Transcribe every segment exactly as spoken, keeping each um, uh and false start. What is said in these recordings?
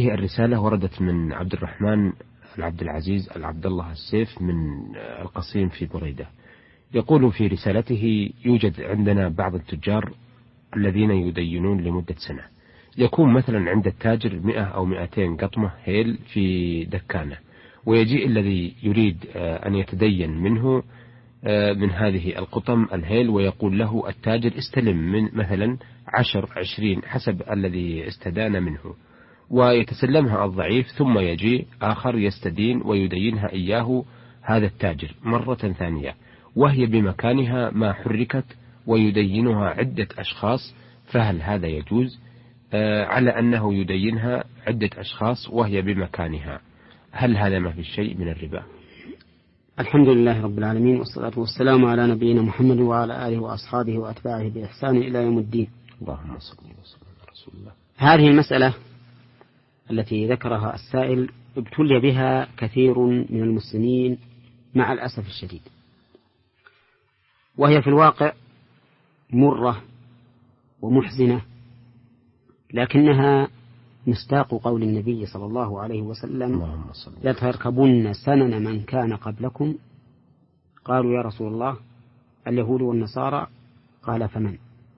هذه الرسالة وردت من عبد الرحمن العبد العزيز العبد الله السيف من القصيم في بريدة. يقول في رسالته: يوجد عندنا بعض التجار الذين يدينون لمدة سنة، يكون مثلا عند التاجر مئة أو مئتين قطمة هيل في دكانة، ويجيء الذي يريد أن يتدين منه من هذه القطم الهيل ويقول له التاجر: استلم من مثلا عشر عشرين حسب الذي استدان منه، ويتسلمها الضعيف، ثم يجي آخر يستدين ويدينها إياه هذا التاجر مرة ثانية وهي بمكانها ما حركت، ويدينها عدة أشخاص. فهل هذا يجوز؟ آه على أنه يدينها عدة أشخاص وهي بمكانها، هل هذا ما في شيء من الربا؟ الحمد لله رب العالمين، والصلاة والسلام على نبينا محمد وعلى آله وأصحابه وأتباعه بإحسان إلى يوم الدين. اللهم صل وسلم على رسول الله. هذه المسألة التي ذكرها السائل ابتلي بها كثير من المسلمين مع الأسف الشديد، وهي في الواقع مرة ومحزنة، لكنها مصداق قول النبي صلى الله عليه وسلم: لتركبن سنن من كان قبلكم. قالوا: يا رسول الله، اليهود والنصارى؟ قال: فمن؟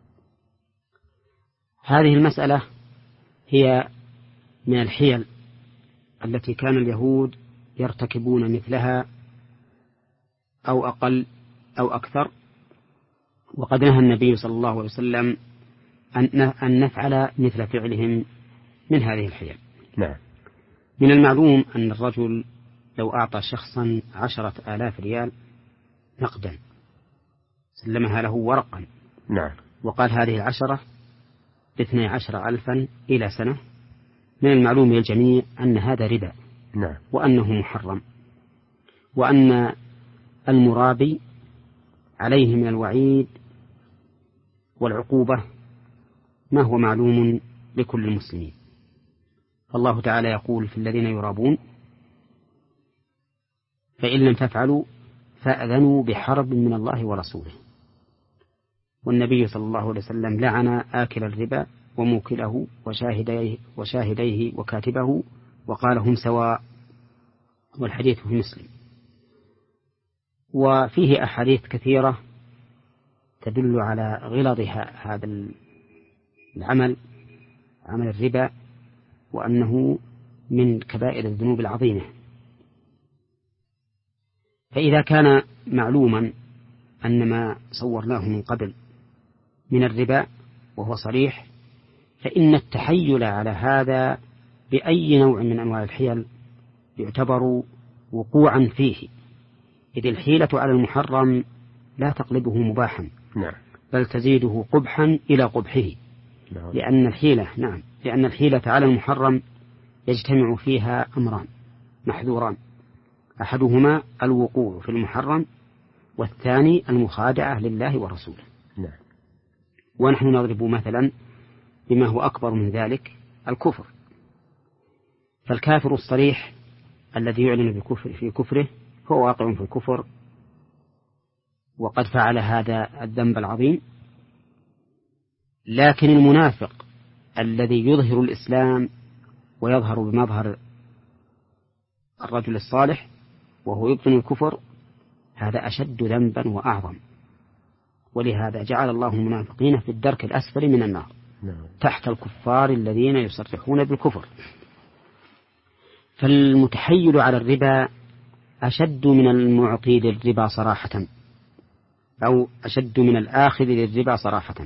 هذه المسألة هي من الحيل التي كان اليهود يرتكبون مثلها أو أقل أو أكثر، وقد نهى النبي صلى الله عليه وسلم أن نفعل مثل فعلهم من هذه الحيل. نعم. من المعلوم أن الرجل لو أعطى شخصا عشرة آلاف ريال نقدا، سلمها له ورقا، نعم، وقال: هذه العشرة باثني عشر ألفا إلى سنة، من المعلوم للجميع أن هذا ربا، نعم، وأنه محرم، وأن المرابي عليه من الوعيد والعقوبة ما هو معلوم لكل المسلمين. الله تعالى يقول في الذين يرابون: فإن لم تفعلوا فأذنوا بحرب من الله ورسوله. والنبي صلى الله عليه وسلم لعن آكل الربا وموكله وشاهديه, وشاهديه وكاتبه، وقال: هم سواء. والحديث في مسلم. وفيه أحاديث كثيرة تدل على غلظ هذا العمل، عمل الربا، وأنه من كبائر الذنوب العظيمة. فإذا كان معلوما أن ما صورناه من قبل من الربا وهو صريح، فإن التحيل على هذا بأي نوع من أنواع الحيل يعتبر وقوعا فيه، إذ الحيلة على المحرم لا تقلبه مباحا، نعم، بل تزيده قبحا إلى قبحه. نعم. لأن الحيلة نعم لأن الحيلة على المحرم يجتمع فيها أمران محذوران: أحدهما الوقوع في المحرم، والثاني المخادعة لله ورسوله. نعم. ونحن نضرب مثلا بما هو أكبر من ذلك: الكفر. فالكافر الصريح الذي يعلن بكفر في كفره هو واقع في الكفر وقد فعل هذا الذنب العظيم. لكن المنافق الذي يظهر الإسلام ويظهر بمظهر الرجل الصالح وهو يبطن الكفر، هذا أشد ذنبا وأعظم. ولهذا جعل الله المنافقين في الدرك الأسفل من النار، تحت الكفار الذين يصرحون بالكفر. فالمتحيل على الربا أشد من المعطي للربا صراحة، أو أشد من الآخذ للربا صراحة،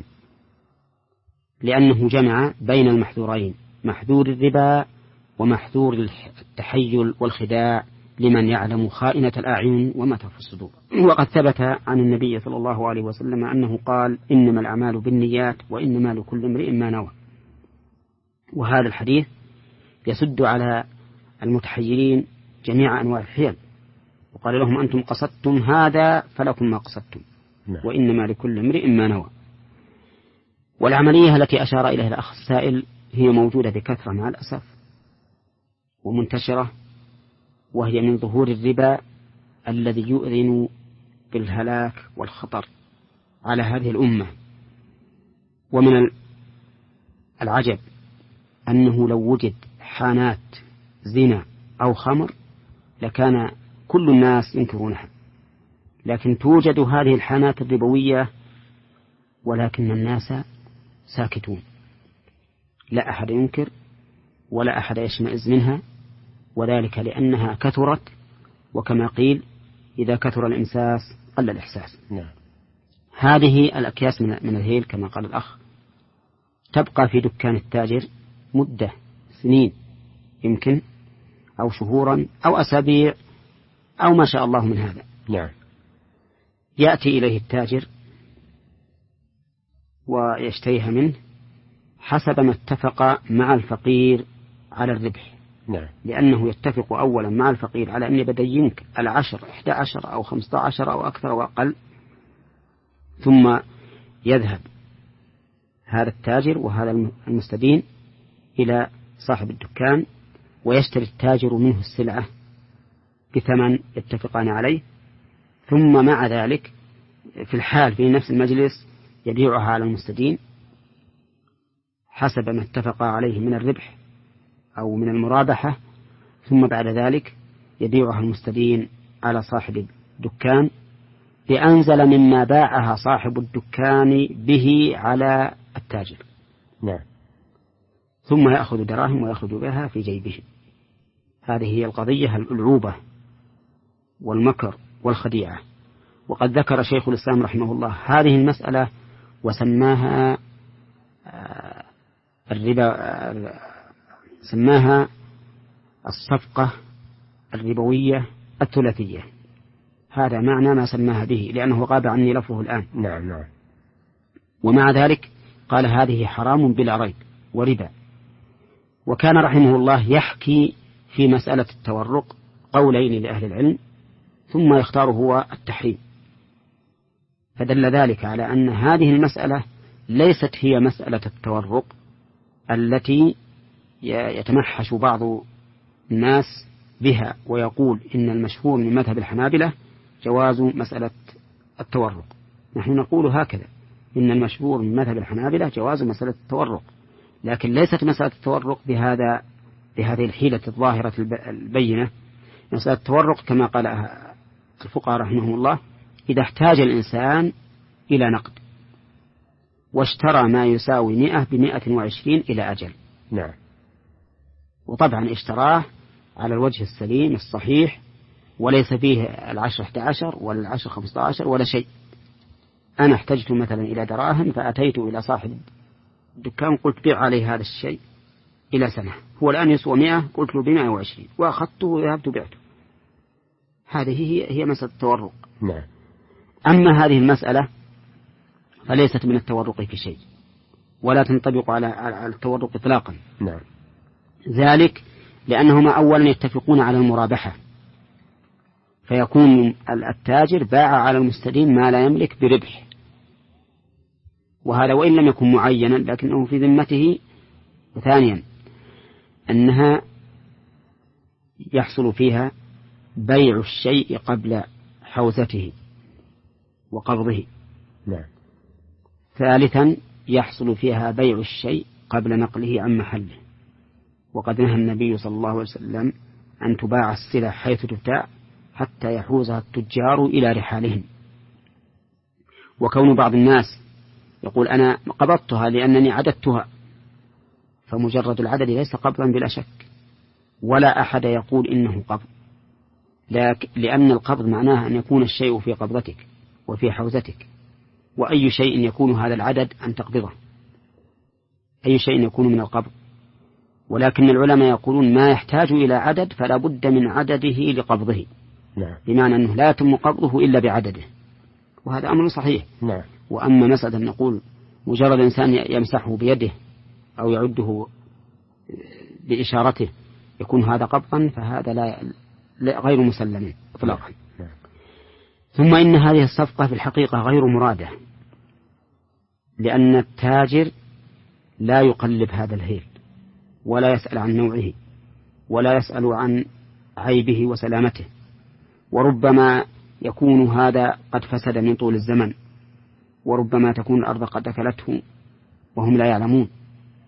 لأنه جمع بين المحذورين: محذور الربا ومحذور التحيل والخداع لمن يعلم خائنة الأعين وما تخفي الصدور. وقد ثبت عن النبي صلى الله عليه وسلم أنه قال: إنما الأعمال بالنيات وإنما لكل امرئ ما نوى. وهذا الحديث يسد على المتحيلين جميع أنواع الحيل، وقال لهم: أنتم قصدتم هذا فلكم ما قصدتم، وإنما لكل امرئ ما نوى. والعملية التي أشار إليها الأخ السائل هي موجودة بكثرة مع الأسف ومنتشرة، وهي من ظهور الربا الذي يؤذن بالهلاك والخطر على هذه الأمة. ومن العجب أنه لو وجد حانات زنا أو خمر لكان كل الناس ينكرونها، لكن توجد هذه الحانات الربوية ولكن الناس ساكتون، لا أحد ينكر ولا أحد يشمئز منها، وذلك لأنها كثرت، وكما قيل إذا كثر الإمساس قل الإحساس. نعم. هذه الأكياس من الهيل كما قال الأخ تبقى في دكان التاجر مدة سنين يمكن، أو شهورا أو أسابيع أو ما شاء الله من هذا. نعم. يأتي إليه التاجر ويشتريها منه حسب ما اتفق مع الفقير على الربح. نعم. لأنه يتفق أولا مع الفقير على أن بدينك العشر إحدى عشر أو خمسة عشر أو أكثر أو أقل، ثم يذهب هذا التاجر وهذا المستدين إلى صاحب الدكان ويشتري التاجر منه السلعة بثمن يتفقان عليه، ثم مع ذلك في الحال في نفس المجلس يبيعها على المستدين حسب ما اتفق عليه من الربح أو من المرابحة، ثم بعد ذلك يبيعها المستدين على صاحب الدكان بأنزل مما باعها صاحب الدكان به على التاجر. نعم. ثم يأخذ دراهم ويخرج بها في جيبه. هذه هي القضية الألعوبة والمكر والخديعة. وقد ذكر شيخ الإسلام رحمه الله هذه المسألة وسماها الربا، سماها الصفقة الربوية الثلاثية. هذا معنى ما سماها به لأنه غاب عني لفظه الآن. نعم. نعم. ومع ذلك قال هذه حرام بلا ريب وربا. وكان رحمه الله يحكي في مسألة التورق قولين لأهل العلم ثم يختار هو التحريم، فدل ذلك على أن هذه المسألة ليست هي مسألة التورق التي يتمحش بعض الناس بها ويقول إن المشهور من مذهب الحنابلة جواز مسألة التورق. نحن نقول هكذا، إن المشهور من مذهب الحنابلة جواز مسألة التورق، لكن ليست مسألة التورق بهذا بهذه الحيلة الظاهرة البينة. مسألة التورق كما قال الفقهاء رحمهم الله إذا احتاج الإنسان إلى نقد واشترى ما يساوي مئة بمئة وعشرين إلى أجل. نعم. وطبعا اشتراه على الوجه السليم الصحيح وليس فيه العشر احدى عشر ولا العشر خمسة عشر ولا شيء. أنا احتجت مثلا إلى دراهم فأتيت إلى صاحب الدكان قلت بيع عليه هذا الشيء إلى سنة، هو الآن يسوى مئة، قلت له بمئة وعشرين وأخذته وذهبت بعته. هذه هي هي مسألة التورق. نعم. أما هذه المسألة فليست من التورق في شيء ولا تنطبق على التورق إطلاقا. نعم. ذلك لأنهما أولا يتفقون على المرابحة، فيكون التاجر باع على المستدين ما لا يملك بربح، وهذا وإن لم يكن معينا لكنه في ذمته. وثانيا أنها يحصل فيها بيع الشيء قبل حوزته وقبضه. نعم. ثالثا يحصل فيها بيع الشيء قبل نقله عن محله، وقد نهى النبي صلى الله عليه وسلم أن تباع السلع حيث تبتاع حتى يحوزها التجار إلى رحالهم. وكون بعض الناس يقول أنا قبضتها لأنني عددتها، فمجرد العدد ليس قبضا بلا شك، ولا أحد يقول إنه قبض، لأن القبض معناه أن يكون الشيء في قبضتك وفي حوزتك، وأي شيء يكون هذا العدد أن تقبضه، أي شيء يكون من القبض. ولكن العلماء يقولون ما يحتاج إلى عدد فلا بد من عدده لقبضه. نعم. بمعنى أنه لا يتم قبضه إلا بعدده، وهذا أمر صحيح. نعم. وأما مسألة نقول مجرد إنسان يمسحه بيده أو يعده بإشارته يكون هذا قبضا، فهذا لا, لا غير مسلم إطلاقا. نعم. ثم إن هذه الصفقة في الحقيقة غير مرادة، لأن التاجر لا يقلب هذا الهيل ولا يسأل عن نوعه ولا يسأل عن عيبه وسلامته، وربما يكون هذا قد فسد من طول الزمن، وربما تكون الأرض قد أكلته وهم لا يعلمون.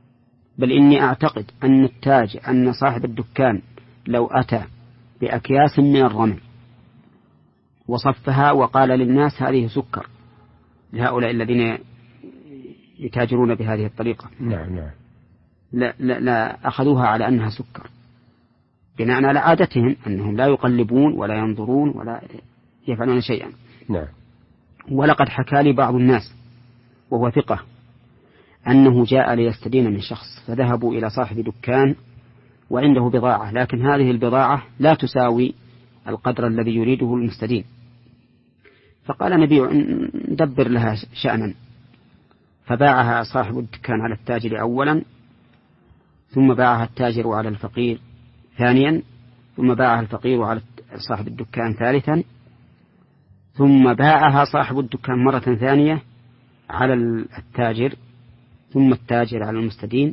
بل إني أعتقد أن التاج أن صاحب الدكان لو أتى بأكياس من الرمل وصفها وقال للناس هذه سكر لهؤلاء الذين يتاجرون بهذه الطريقة، نعم نعم لا, لا, لا أخذوها على أنها سكر، بناء على عادتهم أنهم لا يقلبون ولا ينظرون ولا يفعلون شيئا. نعم. ولقد حكى لي بعض الناس وهو ثقة أنه جاء ليستدين من شخص، فذهبوا إلى صاحب دكان وعنده بضاعة، لكن هذه البضاعة لا تساوي القدر الذي يريده المستدين، فقال نبيع ندبر لها شأنا، فباعها صاحب الدكان على التاجر أولا، ثم باعها التاجر على الفقير ثانيا، ثم باعها الفقير على صاحب الدكان ثالثا، ثم باعها صاحب الدكان مرة ثانية على التاجر، ثم التاجر على المستدين،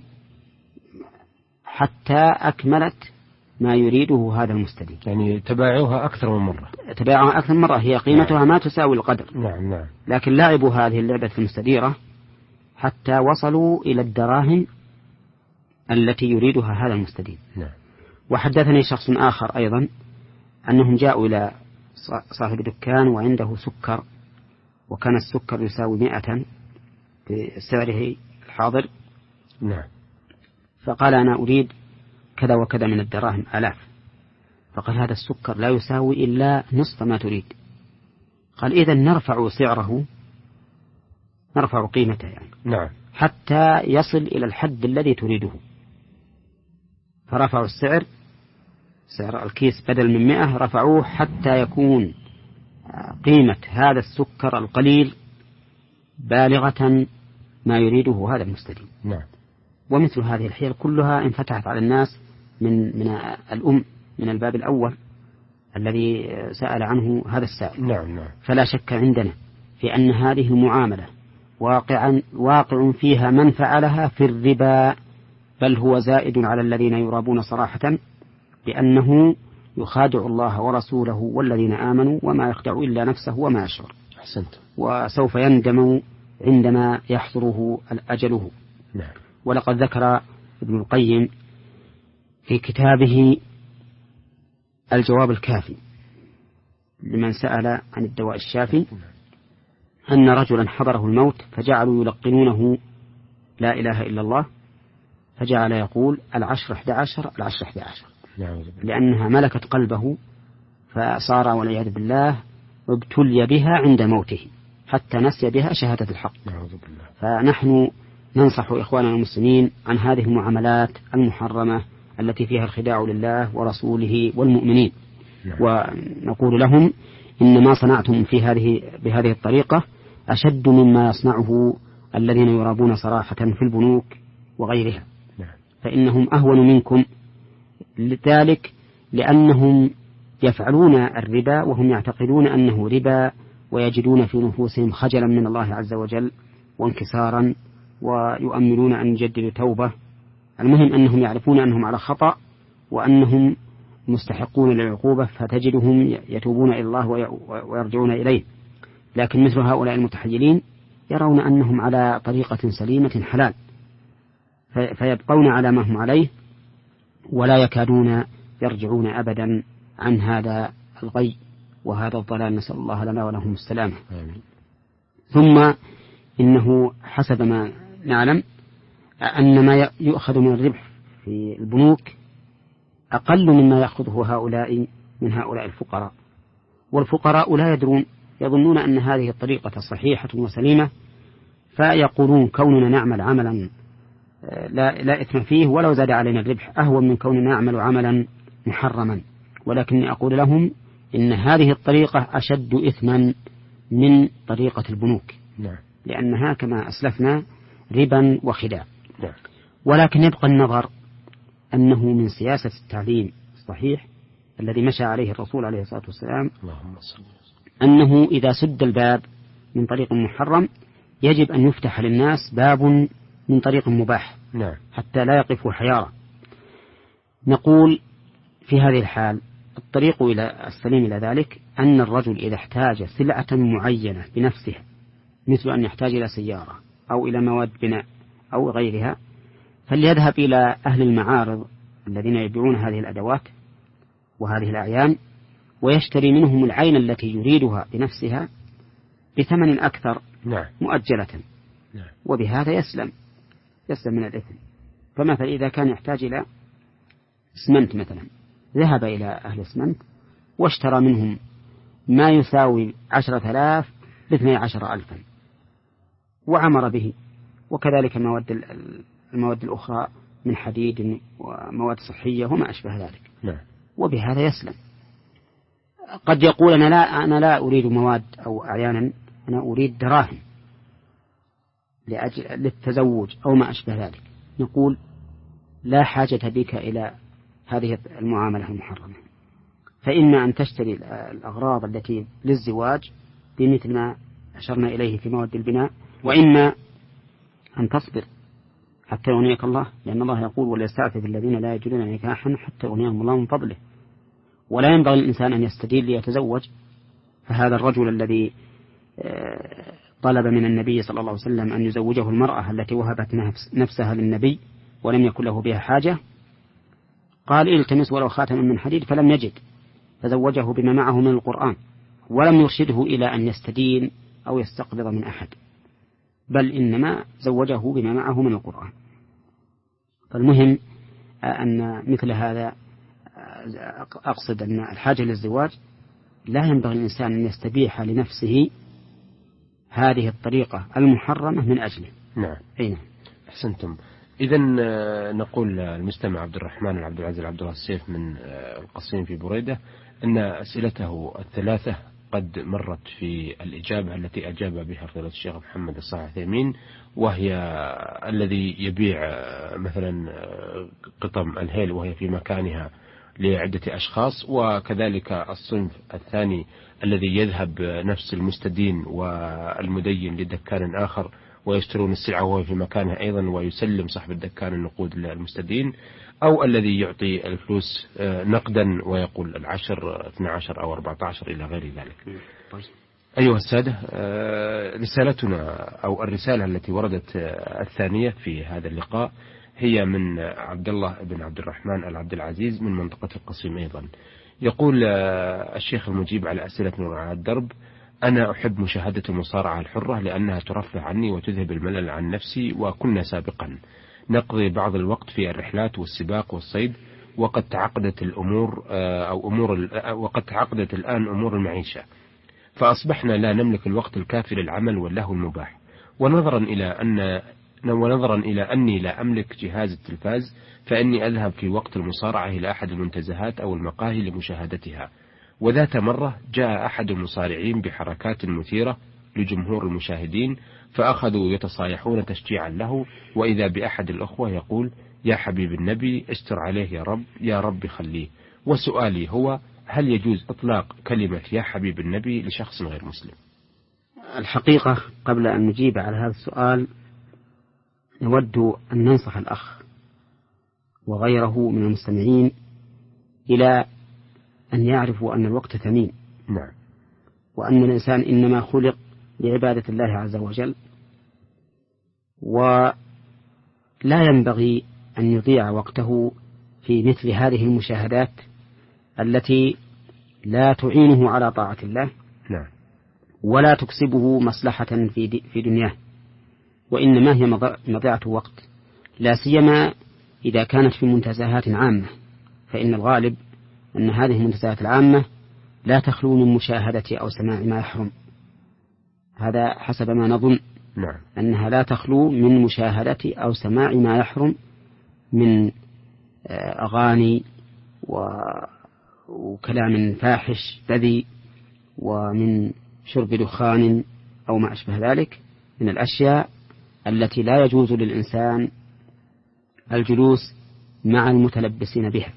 حتى أكملت ما يريده هذا المستدين. يعني تباعوها أكثر من مرة. تباعوها أكثر من مرة، هي قيمتها ما تساوي القدر. نعم نعم. لكن لعبوا هذه اللعبة المستديرة حتى وصلوا إلى الدراهم التي يريدها هذا المستدين. نعم. وحدثني شخص آخر أيضا أنهم جاءوا إلى صاحب دكان وعنده سكر، وكان السكر يساوي مئة بسعره الحاضر. نعم. فقال أنا أريد كذا وكذا من الدراهم آلاف، فقال هذا السكر لا يساوي إلا نصف ما تريد. قال إذن نرفع سعره، نرفع قيمته يعني. نعم. حتى يصل إلى الحد الذي تريده. فرفعوا السعر، سعر الكيس بدل من مئة رفعوه حتى يكون قيمة هذا السكر القليل بالغة ما يريده هذا المستدين. نعم. ومثل هذه الحيل كلها انفتحت على الناس من من الأم من الباب الأول الذي سأل عنه هذا السائل. نعم نعم. فلا شك عندنا في أن هذه المعاملة واقعا واقع فيها من فعلها في الربا، بل هو زائد على الذين يرابون صراحة، لأنه يخادع الله ورسوله والذين آمنوا وما يخدع إلا نفسه وما يشعر. أحسنت. وسوف يندم عندما يحضره أجله. نعم. ولقد ذكر ابن القيم في كتابه الجواب الكافي لمن سأل عن الدواء الشافي أن رجلا حضره الموت فجعلوا يلقنونه لا إله إلا الله، فجعل يقول العشر أحد عشر العشر أحد عشر، لأنها ملكت قلبه، فصار والعياذ بالله ابتلي بها عند موته حتى نسي بها شهادة الحق. فنحن ننصح إخواننا المسلمين عن هذه المعاملات المحرمة التي فيها الخداع لله ورسوله والمؤمنين. نعم. ونقول لهم إن ما صنعتم في هذه بهذه الطريقة أشد مما يصنعه الذين يرابون صراحة في البنوك وغيرها. نعم. فإنهم أهون منكم لذلك، لأنهم يفعلون الربا وهم يعتقدون أنه ربا، ويجدون في نفوسهم خجلا من الله عز وجل وانكسارا، ويؤملون أن يجددوا توبة. المهم أنهم يعرفون أنهم على خطأ وأنهم مستحقون للعقوبة، فتجدهم يتوبون إلى الله ويرجعون إليه. لكن مثل هؤلاء المتحيلين يرون أنهم على طريقة سليمة حلال، فيبقون على ما هم عليه ولا يكادون يرجعون أبدا عن هذا الغي وهذا الضلال، نسأل الله لنا ولهم السلامة. آمين. ثم إنه حسب ما نعلم أن ما يؤخذ من الربح في البنوك أقل مما يأخذه هؤلاء من هؤلاء الفقراء، والفقراء لا يدرون، يظنون أن هذه الطريقة صحيحة وسليمة، فيقولون كوننا نعمل عملا لا, لا إثم فيه ولو زاد علينا الربح أهون من كوننا نعمل عملا محرما. ولكني أقول لهم إن هذه الطريقة أشد إثما من طريقة البنوك. نعم. لأنها كما أسلفنا ربا وخداع. نعم. ولكن يبقى النظر أنه من سياسة التعليم الصحيح الذي مشى عليه الرسول عليه الصلاة والسلام أنه إذا سد الباب من طريق محرم يجب أن يفتح للناس باب من طريق مباح. نعم. حتى لا يقفوا حيارى. نقول في هذه الحال الطريق إلى السليم إلى ذلك أن الرجل إذا احتاج سلعة معينة بنفسها، مثل أن يحتاج إلى سيارة أو إلى مواد بناء أو غيرها، فليذهب إلى أهل المعارض الذين يبيعون هذه الأدوات وهذه الأعيان ويشتري منهم العين التي يريدها بنفسها بثمن أكثر نعم. مؤجلة، نعم. وبهذا يسلم يسلم من الإثم. فمثلا إذا كان يحتاج إلى اسمنت مثلا، ذهب إلى أهل اسمنت واشترى منهم ما يساوي عشرة آلاف باثني عشر ألفا وعمر به، وكذلك المواد المواد الأخرى من حديد ومواد صحية وما أشبه ذلك. نعم. وبهذا يسلم. قد يقول أنا لا أنا لا أريد مواد أو أعيانا، أنا أريد دراهم لأجل للتزوج أو ما أشبه ذلك، نقول لا حاجة بك إلى هذه المعاملة المحرمة، فإما أن تشتري الأغراض التي للزواج بمثل ما أشرنا إليه في مواد البناء، وإما أن تصبر حتى يغنيك الله، لأن الله يقول وليستعفف الذين لا يجدون نكاحا حتى يغنيهم الله من فضله. ولا ينبغي الإنسان أن يستدين ليتزوج. فهذا الرجل الذي طلب من النبي صلى الله عليه وسلم أن يزوجه المرأة التي وهبت نفسها للنبي ولم يكن له بها حاجة، قال التمس ولو خاتما من حديد فلم يجد، فزوجه بما معه من القرآن، ولم يرشده إلى أن يستدين أو يستقبض من أحد، بل إنما زوجه بما معه من القرآن. فالمهم أن مثل هذا، أقصد أن الحاجة للزواج لا ينبغي الإنسان أن يستبيح لنفسه هذه الطريقة المحرمة من أجله. نعم. أين أحسنتم. إذا نقول المستمع عبد الرحمن العبد العزيز العبد الله السيف من القصيم في بريدة أن أسئلته الثلاثة قد مرت في الإجابة التي أجاب بها فضيلة الشيخ محمد الصالح العثيمين، وهي الذي يبيع مثلا قطم الهيل وهي في مكانها لعدة أشخاص، وكذلك الصنف الثاني الذي يذهب نفس المستدين والمدين لدكان آخر ويشترون السلعة وهو في مكانها أيضا ويسلم صاحب الدكان النقود للمستدين، أو الذي يعطي الفلوس نقدا ويقول العشر اثنى عشر أو أربعة عشر إلى غير ذلك. أيها السادة، رسالتنا أو الرسالة التي وردت الثانية في هذا اللقاء هي من عبد الله بن عبد الرحمن العبد العزيز من منطقة القصيم أيضا. يقول الشيخ المجيب على أسئلتنا على الدرب: أنا أحب مشاهدة المصارعة الحرة لأنها ترفع عني وتذهب الملل عن نفسي، وكنا سابقا نقضي بعض الوقت في الرحلات والسباق والصيد، وقد تعقدت الأمور أو أمور وقد تعقدت الآن أمور المعيشة، فأصبحنا لا نملك الوقت الكافي للعمل واللهو المباح. ونظرا إلى أن ونظرا إلى أني لا أملك جهاز التلفاز، فإني أذهب في وقت المصارعة إلى أحد المنتزهات أو المقاهي لمشاهدتها. وذات مرة جاء أحد المصارعين بحركات مثيرة لجمهور المشاهدين، فأخذوا يتصايحون تشجيعا له، وإذا بأحد الأخوة يقول: يا حبيب النبي استر عليه يا رب، يا رب خليه. وسؤالي هو: هل يجوز إطلاق كلمة يا حبيب النبي لشخص غير مسلم؟ الحقيقة قبل أن نجيب على هذا السؤال نود أن ننصح الأخ وغيره من المستمعين إلى أن يعرفوا أن الوقت ثمين. نعم. وأن الإنسان إنما خلق لعبادة الله عز وجل، ولا ينبغي أن يضيع وقته في مثل هذه المشاهدات التي لا تعينه على طاعة الله. نعم. ولا تكسبه مصلحة في في دنياه، وإنما هي مضيعة وقت، لا سيما إذا كانت في منتزهات عامة، فإن الغالب أن هذه المنتزهات العامة لا تخلو من مشاهدة أو سماع ما يحرم. هذا حسب ما نظن. نعم. أنها لا تخلو من مشاهدة أو سماع ما يحرم من أغاني وكلام فاحش بذيء، ومن شرب دخان أو ما أشبه ذلك من الأشياء التي لا يجوز للإنسان الجلوس مع المتلبسين بها.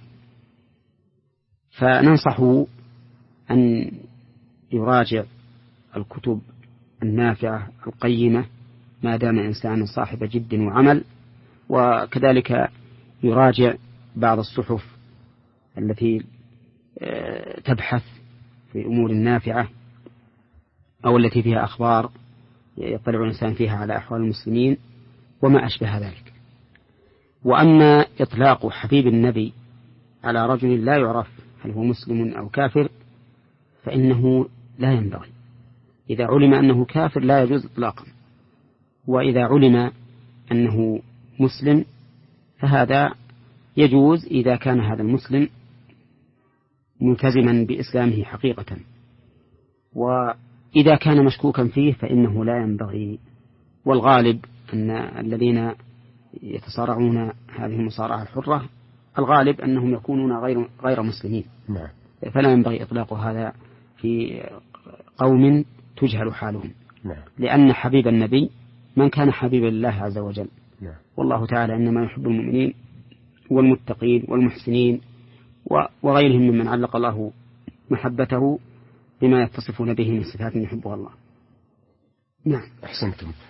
فننصحه أن يراجع الكتب النافعة القيمة ما دام إنسان صاحب جد وعمل، وكذلك يراجع بعض الصحف التي تبحث في أمور نافعة أو التي فيها أخبار يطلع الإنسان فيها على أحوال المسلمين وما أشبه ذلك. وأما إطلاق حبيب النبي على رجل لا يعرف هل هو مسلم أو كافر فإنه لا ينبغي. إذا علم أنه كافر لا يجوز إطلاقا، وإذا علم أنه مسلم فهذا يجوز إذا كان هذا المسلم ملتزما بإسلامه حقيقة، وإذا كان مشكوكا فيه فإنه لا ينبغي. والغالب أن الذين يتصارعون هذه المصارعة الحرة الغالب أنهم يكونون غير غير مسلمين، فلا ينبغي إطلاق هذا في قوم تجهل حالهم، لأن حبيب النبي من كان حبيبا لله عز وجل. والله تعالى إنما يحب المؤمنين والمتقين والمحسنين وغيرهم ممن علق الله محبته بما يتصفون به من صفات يحبها الله. نعم. أحسنتم.